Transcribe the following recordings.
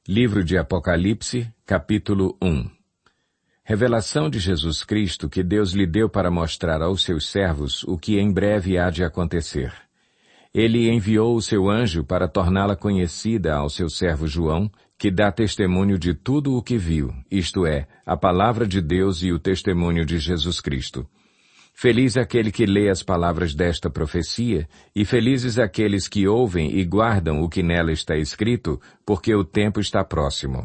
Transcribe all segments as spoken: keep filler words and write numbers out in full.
Livro de Apocalipse, capítulo um. Revelação de Jesus Cristo que Deus lhe deu para mostrar aos seus servos o que em breve há de acontecer. Ele enviou o seu anjo para torná-la conhecida ao seu servo João, que dá testemunho de tudo o que viu, isto é, a palavra de Deus e o testemunho de Jesus Cristo. Feliz aquele que lê as palavras desta profecia, e felizes aqueles que ouvem e guardam o que nela está escrito, porque o tempo está próximo.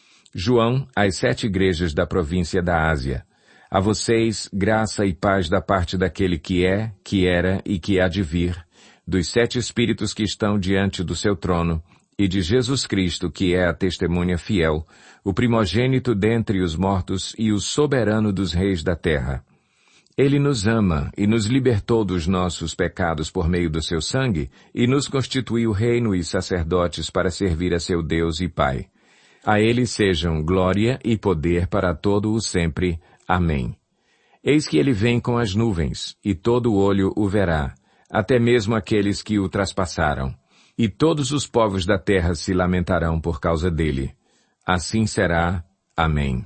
João, às sete igrejas da província da Ásia. A vocês, graça e paz da parte daquele que é, que era e que há de vir, dos sete Espíritos que estão diante do seu trono, e de Jesus Cristo, que é a testemunha fiel, o primogênito dentre os mortos e o soberano dos reis da terra. Ele nos ama e nos libertou dos nossos pecados por meio do seu sangue e nos constituiu reino e sacerdotes para servir a seu Deus e Pai. A ele sejam glória e poder para todo o sempre. Amém. Eis que ele vem com as nuvens, e todo olho o verá, até mesmo aqueles que o traspassaram. E todos os povos da terra se lamentarão por causa dele. Assim será. Amém.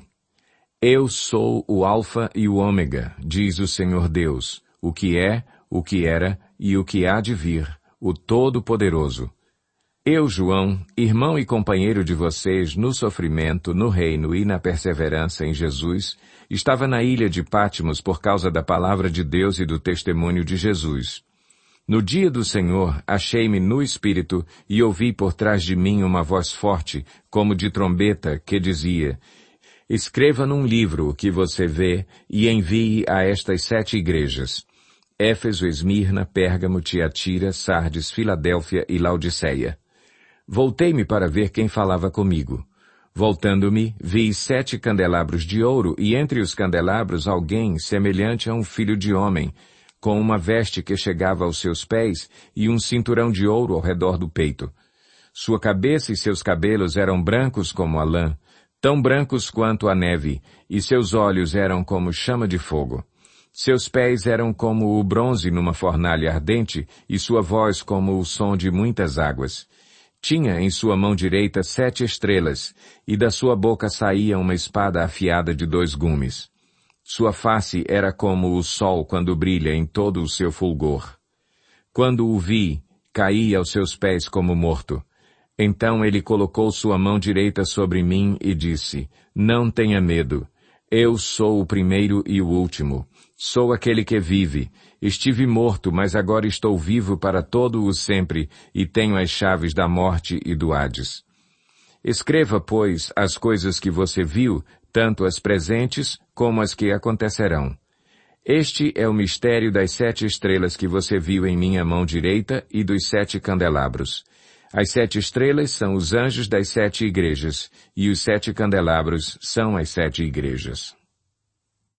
Eu sou o Alfa e o Ômega, diz o Senhor Deus, o que é, o que era e o que há de vir, o Todo-Poderoso. Eu, João, irmão e companheiro de vocês no sofrimento, no reino e na perseverança em Jesus, estava na ilha de Patmos por causa da palavra de Deus e do testemunho de Jesus. No dia do Senhor, achei-me no Espírito e ouvi por trás de mim uma voz forte, como de trombeta, que dizia: Escreva num livro o que você vê e envie a estas sete igrejas: Éfeso, Esmirna, Pérgamo, Tiatira, Sardes, Filadélfia e Laodiceia. Voltei-me para ver quem falava comigo. Voltando-me, vi sete candelabros de ouro e entre os candelabros alguém semelhante a um filho de homem, com uma veste que chegava aos seus pés e um cinturão de ouro ao redor do peito. Sua cabeça e seus cabelos eram brancos como a lã, tão brancos quanto a neve, e seus olhos eram como chama de fogo. Seus pés eram como o bronze numa fornalha ardente, e sua voz como o som de muitas águas. Tinha em sua mão direita sete estrelas, e da sua boca saía uma espada afiada de dois gumes. Sua face era como o sol quando brilha em todo o seu fulgor. Quando o vi, caí aos seus pés como morto. Então ele colocou sua mão direita sobre mim e disse: Não tenha medo. Eu sou o primeiro e o último. Sou aquele que vive. Estive morto, mas agora estou vivo para todo o sempre e tenho as chaves da morte e do Hades. Escreva, pois, as coisas que você viu, tanto as presentes como as que acontecerão. Este é o mistério das sete estrelas que você viu em minha mão direita e dos sete candelabros. As sete estrelas são os anjos das sete igrejas, e os sete candelabros são as sete igrejas.